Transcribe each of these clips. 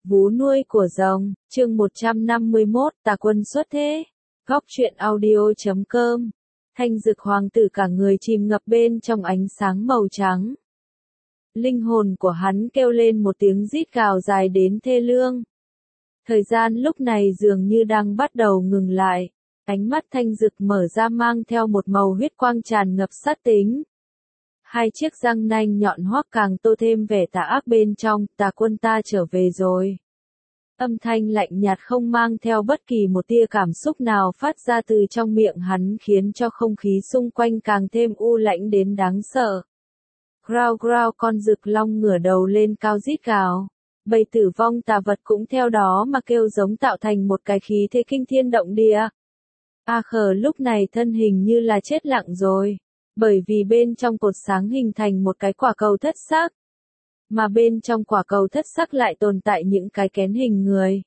Vú nuôi của rồng, chương 151, Tà Quân xuất thế. Góc truyện audio.com. Thanh Dực hoàng tử cả người chìm ngập bên trong ánh sáng màu trắng. Linh hồn của hắn kêu lên một tiếng rít gào dài đến thê lương. Thời gian lúc này dường như đang bắt đầu ngừng lại. Ánh mắt Thanh Dực mở ra mang theo một màu huyết quang tràn ngập sát tính. Hai chiếc răng nanh nhọn hoắt càng tô thêm vẻ tà ác bên trong, Tà Quân ta trở về rồi. Âm thanh lạnh nhạt không mang theo bất kỳ một tia cảm xúc nào phát ra từ trong miệng hắn khiến cho không khí xung quanh càng thêm u lãnh đến đáng sợ. Grao grao, con rực long ngửa đầu lên cao rít gào. Bầy tử vong tà vật cũng theo đó mà kêu giống tạo thành một cái khí thế kinh thiên động địa. A Khờ lúc này thân hình như là chết lặng rồi. Bởi vì bên trong cột sáng hình thành một cái quả cầu thất sắc. Mà bên trong quả cầu thất sắc lại tồn tại những cái kén hình người.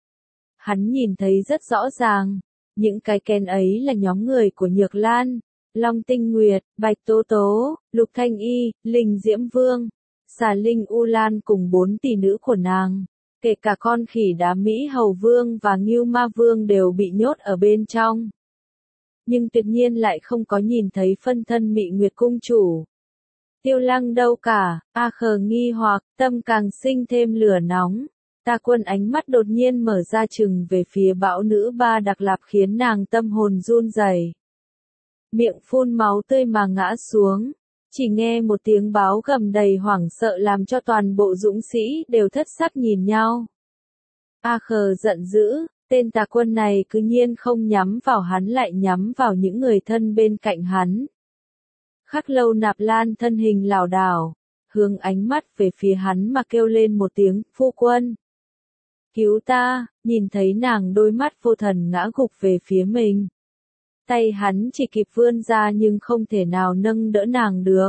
Hắn nhìn thấy rất rõ ràng. Những cái kén ấy là nhóm người của Nhược Lan, Long Tinh Nguyệt, Bạch Tố Tố, Lục Thanh Y, Linh Diễm Vương, Xà Linh U Lan cùng 4 tỷ nữ của nàng. Kể cả con khỉ đá Mỹ Hầu Vương và Ngưu Ma Vương đều bị nhốt ở bên trong. Nhưng tuyệt nhiên lại không có nhìn thấy phân thân Mị Nguyệt Cung chủ. Tiêu Lăng đâu cả, A Khờ nghi hoặc, tâm càng sinh thêm lửa nóng. Tà Quân ánh mắt đột nhiên mở ra chừng về phía bão nữ Ba Đặc Lạp khiến nàng tâm hồn run rẩy. Miệng phun máu tươi mà ngã xuống. Chỉ nghe một tiếng báo gầm đầy hoảng sợ làm cho toàn bộ dũng sĩ đều thất sắc nhìn nhau. A Khờ giận dữ. Tên Tà Quân này cứ nhiên không nhắm vào hắn lại nhắm vào những người thân bên cạnh hắn. Khắc Lâu Nạp Lan thân hình lảo đảo, hướng ánh mắt về phía hắn mà kêu lên một tiếng, phu quân. Cứu ta, nhìn thấy nàng đôi mắt vô thần ngã gục về phía mình. Tay hắn chỉ kịp vươn ra nhưng không thể nào nâng đỡ nàng được.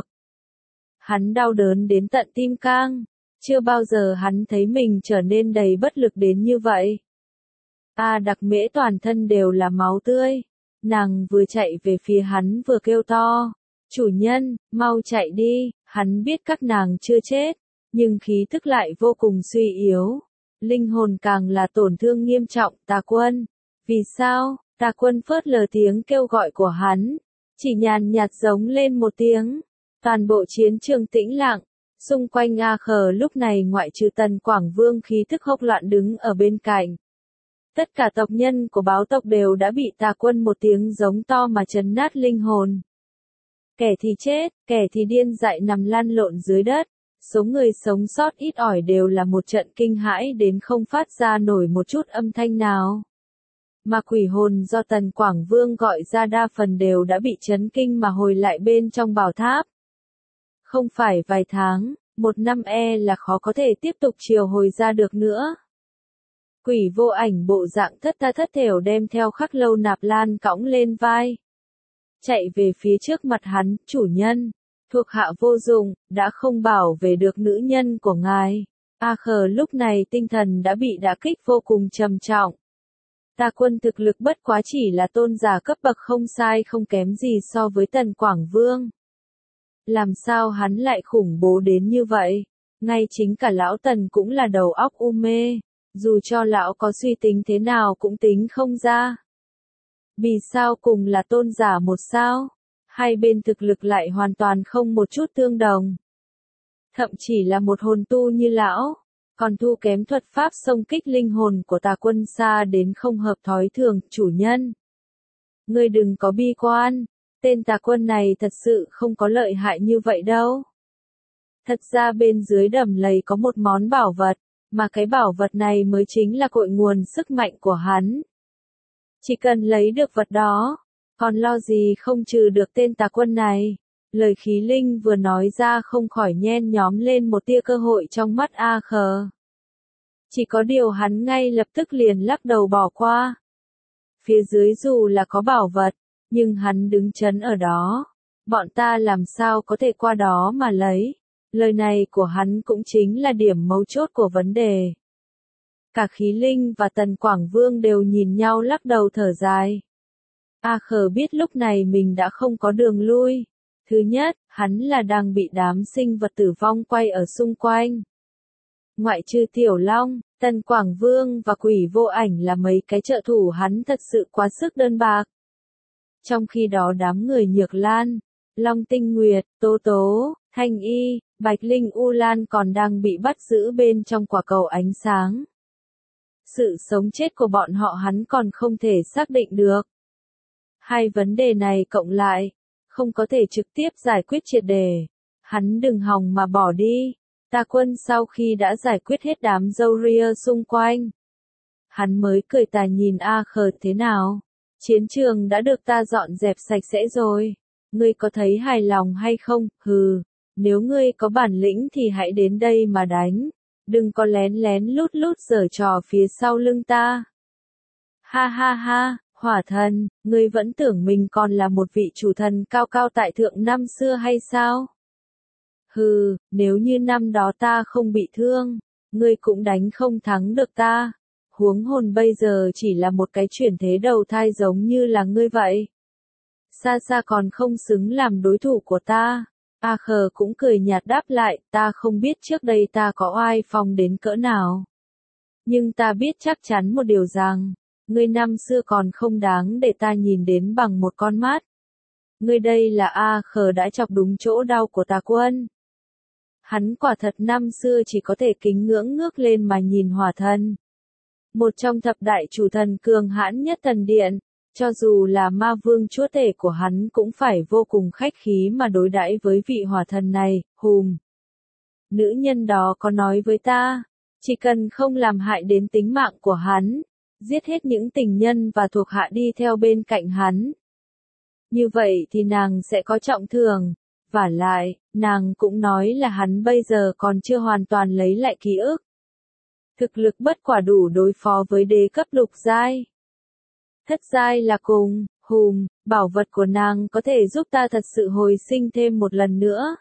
Hắn đau đớn đến tận tim cang, chưa bao giờ hắn thấy mình trở nên đầy bất lực đến như vậy. A Đặc Mễ toàn thân đều là máu tươi. Nàng vừa chạy về phía hắn vừa kêu to. Chủ nhân, mau chạy đi, hắn biết các nàng chưa chết. Nhưng khí thức lại vô cùng suy yếu. Linh hồn càng là tổn thương nghiêm trọng. Tà Quân. Vì sao? Tà Quân phớt lờ tiếng kêu gọi của hắn. Chỉ nhàn nhạt giống lên một tiếng. Toàn bộ chiến trường tĩnh lặng. Xung quanh A Khờ lúc này ngoại trừ Tần Quảng Vương khí thức hỗn loạn đứng ở bên cạnh. Tất cả tộc nhân của báo tộc đều đã bị Tà Quân một tiếng giống to mà chấn nát linh hồn. Kẻ thì chết, kẻ thì điên dại nằm lăn lộn dưới đất. Số người sống sót ít ỏi đều là một trận kinh hãi đến không phát ra nổi một chút âm thanh nào. Mà quỷ hồn do Tần Quảng Vương gọi ra đa phần đều đã bị chấn kinh mà hồi lại bên trong bảo tháp. Không phải vài tháng, 1 năm là khó có thể tiếp tục triều hồi ra được nữa. Quỷ vô ảnh bộ dạng thất tha thất thểu đem theo Khắc Lâu Nạp Lan cõng lên vai. Chạy về phía trước mặt hắn, chủ nhân, thuộc hạ vô dụng, đã không bảo về được nữ nhân của ngài. A Khờ lúc này tinh thần đã bị đả kích vô cùng trầm trọng. Tà Quân thực lực bất quá chỉ là tôn giả cấp bậc không sai không kém gì so với Tần Quảng Vương. Làm sao hắn lại khủng bố đến như vậy? Ngay chính cả lão Tần cũng là đầu óc u mê. Dù cho lão có suy tính thế nào cũng tính không ra. Vì sao cùng là tôn giả một sao? Hai bên thực lực lại hoàn toàn không một chút tương đồng. Thậm chỉ là một hồn tu như lão, còn thu kém thuật pháp xông kích linh hồn của Tà Quân xa đến không hợp thói thường, chủ nhân. Ngươi đừng có bi quan, tên Tà Quân này thật sự không có lợi hại như vậy đâu. Thật ra bên dưới đầm lầy có một món bảo vật. Mà cái bảo vật này mới chính là cội nguồn sức mạnh của hắn. Chỉ cần lấy được vật đó, còn lo gì không trừ được tên Tà Quân này. Lời khí linh vừa nói ra không khỏi nhen nhóm lên một tia cơ hội trong mắt A Khờ. Chỉ có điều hắn ngay lập tức liền lắc đầu bỏ qua. Phía dưới dù là có bảo vật, nhưng hắn đứng chấn ở đó. Bọn ta làm sao có thể qua đó mà lấy. Lời này của hắn cũng chính là điểm mấu chốt của vấn đề. Cả khí linh và Tần Quảng Vương đều nhìn nhau lắc đầu thở dài. A Khờ biết lúc này mình đã không có đường lui. Thứ nhất, hắn là đang bị đám sinh vật tử vong quay ở xung quanh. Ngoại trừ Tiểu Long, Tần Quảng Vương và Quỷ Vô Ảnh là mấy cái trợ thủ hắn thật sự quá sức đơn bạc. Trong khi đó đám người Nhược Lan, Long Tinh Nguyệt, Tố Tố, Thanh Y, Bạch Linh U Lan còn đang bị bắt giữ bên trong quả cầu ánh sáng. Sự sống chết của bọn họ hắn còn không thể xác định được. Hai vấn đề này cộng lại, không có thể trực tiếp giải quyết triệt đề. Hắn đừng hòng mà bỏ đi. Tà Quân sau khi đã giải quyết hết đám râu ria xung quanh, hắn mới cười tà nhìn A Khờ thế nào. Chiến trường đã được ta dọn dẹp sạch sẽ rồi. Ngươi có thấy hài lòng hay không? Hừ, nếu ngươi có bản lĩnh thì hãy đến đây mà đánh. Đừng có lén lén lút lút giở trò phía sau lưng ta. Ha ha ha, Hỏa Thần, ngươi vẫn tưởng mình còn là một vị chủ thần cao cao tại thượng năm xưa hay sao? Hừ, nếu như năm đó ta không bị thương, ngươi cũng đánh không thắng được ta. Huống hồn bây giờ chỉ là một cái chuyển thế đầu thai giống như là ngươi vậy. Xa xa còn không xứng làm đối thủ của ta. A Khờ cũng cười nhạt đáp lại, ta không biết trước đây ta có oai phong đến cỡ nào. Nhưng ta biết chắc chắn một điều rằng, ngươi năm xưa còn không đáng để ta nhìn đến bằng một con mắt. Ngươi đây là A Khờ đã chọc đúng chỗ đau của Tà Quân. Hắn quả thật năm xưa chỉ có thể kính ngưỡng ngước lên mà nhìn Hỏa Thần. Một trong thập đại chủ thần cường hãn nhất thần điện, cho dù là ma vương chúa tể của hắn cũng phải vô cùng khách khí mà đối đãi với vị Hỏa Thần này. Hùm. Nữ nhân đó có nói với ta, chỉ cần không làm hại đến tính mạng của hắn, giết hết những tình nhân và thuộc hạ đi theo bên cạnh hắn. Như vậy thì nàng sẽ có trọng thưởng. Vả lại, nàng cũng nói là hắn bây giờ còn chưa hoàn toàn lấy lại ký ức. Thực lực bất quả đủ đối phó với đế cấp lục giai. Thất giai là cùng, hùm, bảo vật của nàng có thể giúp ta thật sự hồi sinh thêm một lần nữa.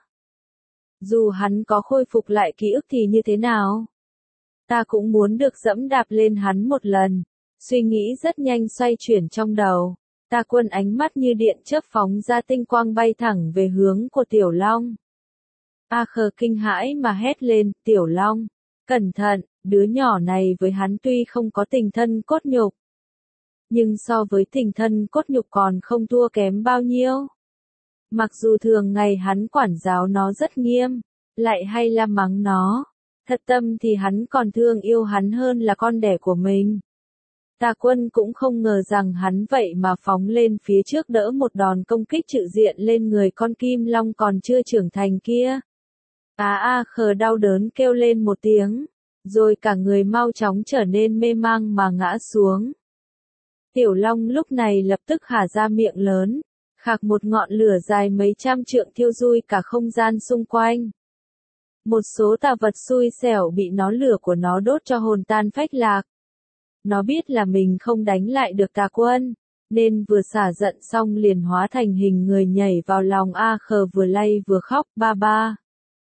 Dù hắn có khôi phục lại ký ức thì như thế nào? Ta cũng muốn được dẫm đạp lên hắn một lần. Suy nghĩ rất nhanh xoay chuyển trong đầu. Tà Quân ánh mắt như điện chớp phóng ra tinh quang bay thẳng về hướng của Tiểu Long. A Khờ kinh hãi mà hét lên, Tiểu Long, cẩn thận, đứa nhỏ này với hắn tuy không có tình thân cốt nhục. Nhưng so với tình thân cốt nhục còn không thua kém bao nhiêu. Mặc dù thường ngày hắn quản giáo nó rất nghiêm, lại hay la mắng nó. Thật tâm thì hắn còn thương yêu hắn hơn là con đẻ của mình. Tà Quân cũng không ngờ rằng hắn vậy mà phóng lên phía trước đỡ một đòn công kích trực diện lên người con kim long còn chưa trưởng thành kia. A Khờ đau đớn kêu lên một tiếng, rồi cả người mau chóng trở nên mê mang mà ngã xuống. Tiểu Long lúc này lập tức hả ra miệng lớn, khạc một ngọn lửa dài mấy trăm trượng thiêu rụi cả không gian xung quanh. Một số tà vật xui xẻo bị lửa của nó đốt cho hồn tan phách lạc. Nó biết là mình không đánh lại được Tà Quân, nên vừa xả giận xong liền hóa thành hình người nhảy vào lòng A Khờ vừa lay vừa khóc, ba ba.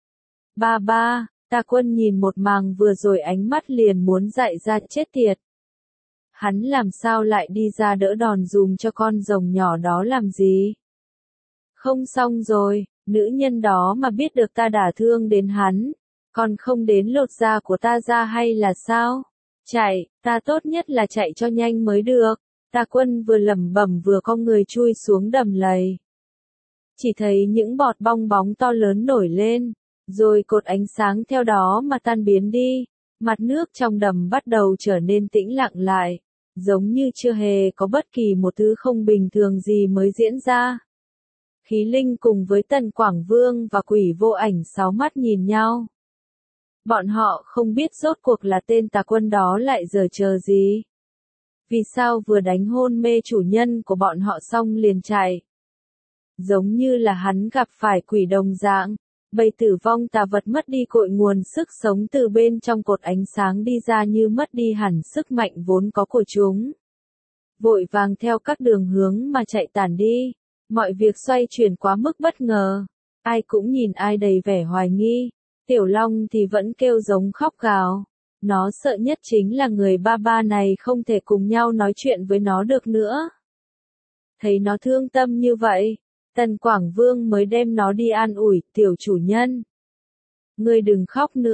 Ba ba, Tà Quân nhìn một màn vừa rồi ánh mắt liền muốn dại ra chết tiệt. Hắn làm sao lại đi ra đỡ đòn dùm cho con rồng nhỏ đó làm gì? Không xong rồi, nữ nhân đó mà biết được ta đả thương đến hắn, còn không đến lột da của ta ra hay là sao? Chạy, ta tốt nhất là chạy cho nhanh mới được. Tà Quân vừa lẩm bẩm vừa cong người chui xuống đầm lầy. Chỉ thấy những bọt bong bóng to lớn nổi lên, rồi cột ánh sáng theo đó mà tan biến đi. Mặt nước trong đầm bắt đầu trở nên tĩnh lặng lại, giống như chưa hề có bất kỳ một thứ không bình thường gì mới diễn ra. Khí Linh cùng với Tần Quảng Vương và Quỷ Vô Ảnh sáu mắt nhìn nhau. Bọn họ không biết rốt cuộc là tên Tà Quân đó lại giở trò gì. Vì sao vừa đánh hôn mê chủ nhân của bọn họ xong liền chạy. Giống như là hắn gặp phải quỷ đồng dạng, bầy tử vong tà vật mất đi cội nguồn sức sống từ bên trong cột ánh sáng đi ra như mất đi hẳn sức mạnh vốn có của chúng. Vội vàng theo các đường hướng mà chạy tản đi, mọi việc xoay chuyển quá mức bất ngờ, ai cũng nhìn ai đầy vẻ hoài nghi. Tiểu Long thì vẫn kêu giống khóc gào. Nó sợ nhất chính là người ba ba này không thể cùng nhau nói chuyện với nó được nữa. Thấy nó thương tâm như vậy, Tần Quảng Vương mới đem nó đi an ủi, tiểu chủ nhân. Ngươi đừng khóc nữa,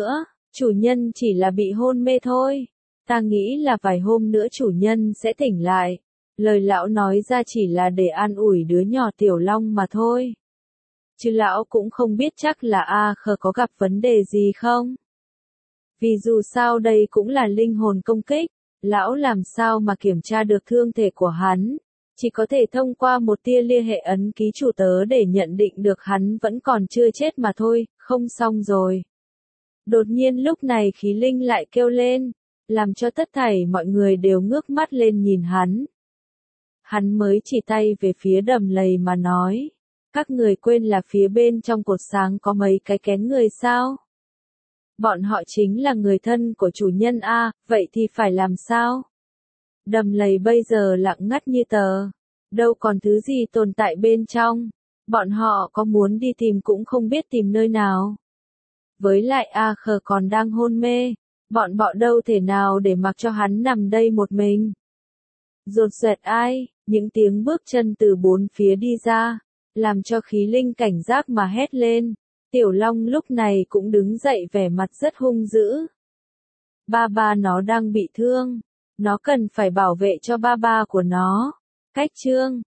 Chủ nhân chỉ là bị hôn mê thôi. Ta nghĩ là vài hôm nữa chủ nhân sẽ tỉnh lại. Lời lão nói ra chỉ là để an ủi đứa nhỏ Tiểu Long mà thôi. Chứ lão cũng không biết chắc là A Khờ có gặp vấn đề gì không. Vì dù sao đây cũng là linh hồn công kích, lão làm sao mà kiểm tra được thương thể của hắn. Chỉ có thể thông qua một tia liên hệ ấn ký chủ tớ để nhận định được hắn vẫn còn chưa chết mà thôi, không xong rồi. Đột nhiên lúc này khí linh lại kêu lên, làm cho tất thảy mọi người đều ngước mắt lên nhìn hắn. Hắn mới chỉ tay về phía đầm lầy mà nói, các người quên là phía bên trong cột sáng có mấy cái kén người sao? Bọn họ chính là người thân của chủ nhân A, vậy thì phải làm sao? Đầm lầy bây giờ lặng ngắt như tờ, đâu còn thứ gì tồn tại bên trong, bọn họ có muốn đi tìm cũng không biết tìm nơi nào. Với lại A Khờ còn đang hôn mê, bọn bọ đâu thể nào để mặc cho hắn nằm đây một mình. Rột rẹt ai, những tiếng bước chân từ bốn phía đi ra, làm cho khí linh cảnh giác mà hét lên. Tiểu Long lúc này cũng đứng dậy vẻ mặt rất hung dữ. Ba ba nó đang bị thương, nó cần phải bảo vệ cho ba ba của nó. Cách chương